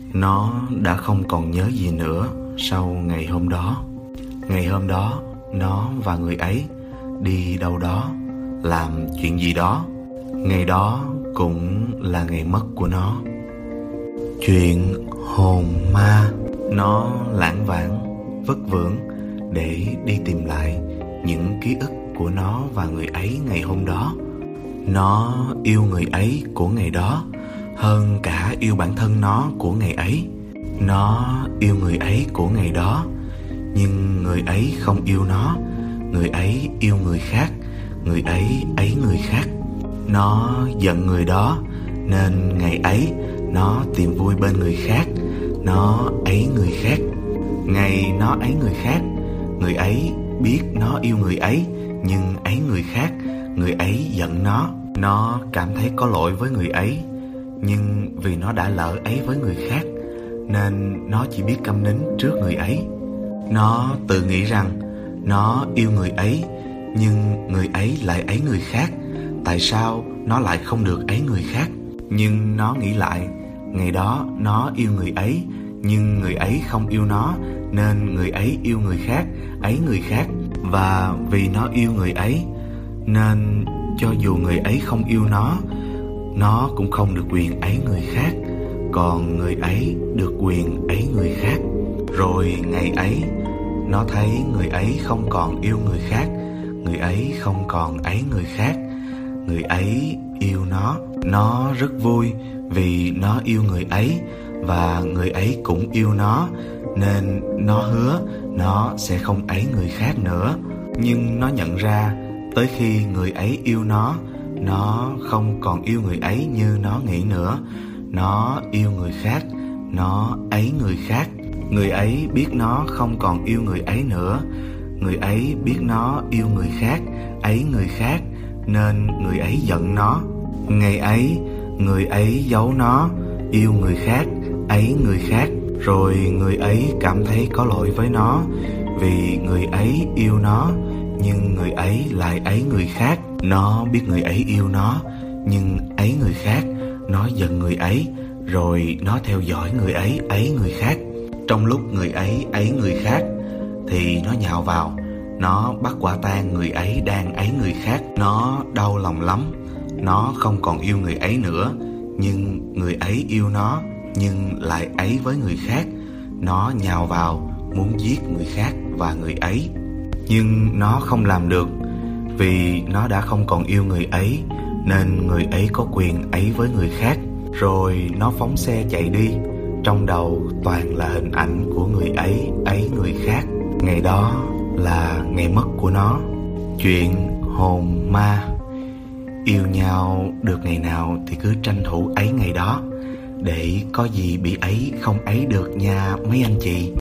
Nó đã không còn nhớ gì nữa sau ngày hôm đó. Ngày hôm đó, nó và người ấy đi đâu đó, làm chuyện gì đó. Ngày đó cũng là ngày mất của nó. Chuyện hồn ma. Nó lãng vảng, vất vưởng để đi tìm lại những ký ức của nó và người ấy ngày hôm đó. Nó yêu người ấy của ngày đó hơn cả yêu bản thân nó của ngày ấy. Nó yêu người ấy của ngày đó, nhưng người ấy không yêu nó. Người ấy yêu người khác, người ấy người khác. Nó giận người đó, nên ngày ấy nó tìm vui bên người khác. Nó ấy người khác. Ngày nó ấy người khác, người ấy biết nó yêu người ấy, nhưng ấy người khác. Người ấy giận nó. Nó cảm thấy có lỗi với người ấy, nhưng vì nó đã lỡ ấy với người khác, nên nó chỉ biết câm nín trước người ấy. Nó tự nghĩ rằng nó yêu người ấy, nhưng người ấy lại ấy người khác. Tại sao nó lại không được ấy người khác? Nhưng nó nghĩ lại, ngày đó nó yêu người ấy, nhưng người ấy không yêu nó, nên người ấy yêu người khác, ấy người khác. Và vì nó yêu người ấy, nên cho dù người ấy không yêu nó cũng không được quyền ấy người khác, còn người ấy được quyền ấy người khác. Rồi ngày ấy, nó thấy người ấy không còn yêu người khác, người ấy không còn ấy người khác. Người ấy yêu nó rất vui vì nó yêu người ấy, và người ấy cũng yêu nó, nên nó hứa nó sẽ không ấy người khác nữa. Nhưng nó nhận ra, tới khi người ấy yêu nó không còn yêu người ấy như nó nghĩ nữa. Nó yêu người khác, nó ấy người khác. Người ấy biết nó không còn yêu người ấy nữa. Người ấy biết nó yêu người khác, ấy người khác, nên người ấy giận nó. Ngày ấy, người ấy giấu nó, yêu người khác, ấy người khác. Rồi người ấy cảm thấy có lỗi với nó, vì người ấy yêu nó, nhưng người ấy lại ấy người khác. Nó biết người ấy yêu nó, nhưng ấy người khác. Nó giận người ấy, rồi nó theo dõi người ấy người khác. Trong lúc người ấy người khác, thì nó nhào vào. Nó bắt quả tang người ấy đang ấy người khác. Nó đau lòng lắm. Nó không còn yêu người ấy nữa, nhưng người ấy yêu nó, nhưng lại ấy với người khác. Nó nhào vào, muốn giết người khác và người ấy. Nhưng nó không làm được, vì nó đã không còn yêu người ấy, nên người ấy có quyền ấy với người khác. Rồi nó phóng xe chạy đi. Trong đầu toàn là hình ảnh của người ấy người khác. Ngày đó là ngày mất của nó. Chuyện hồn ma. Yêu nhau được ngày nào thì cứ tranh thủ ấy ngày đó, để có gì bị ấy không ấy được nha mấy anh chị.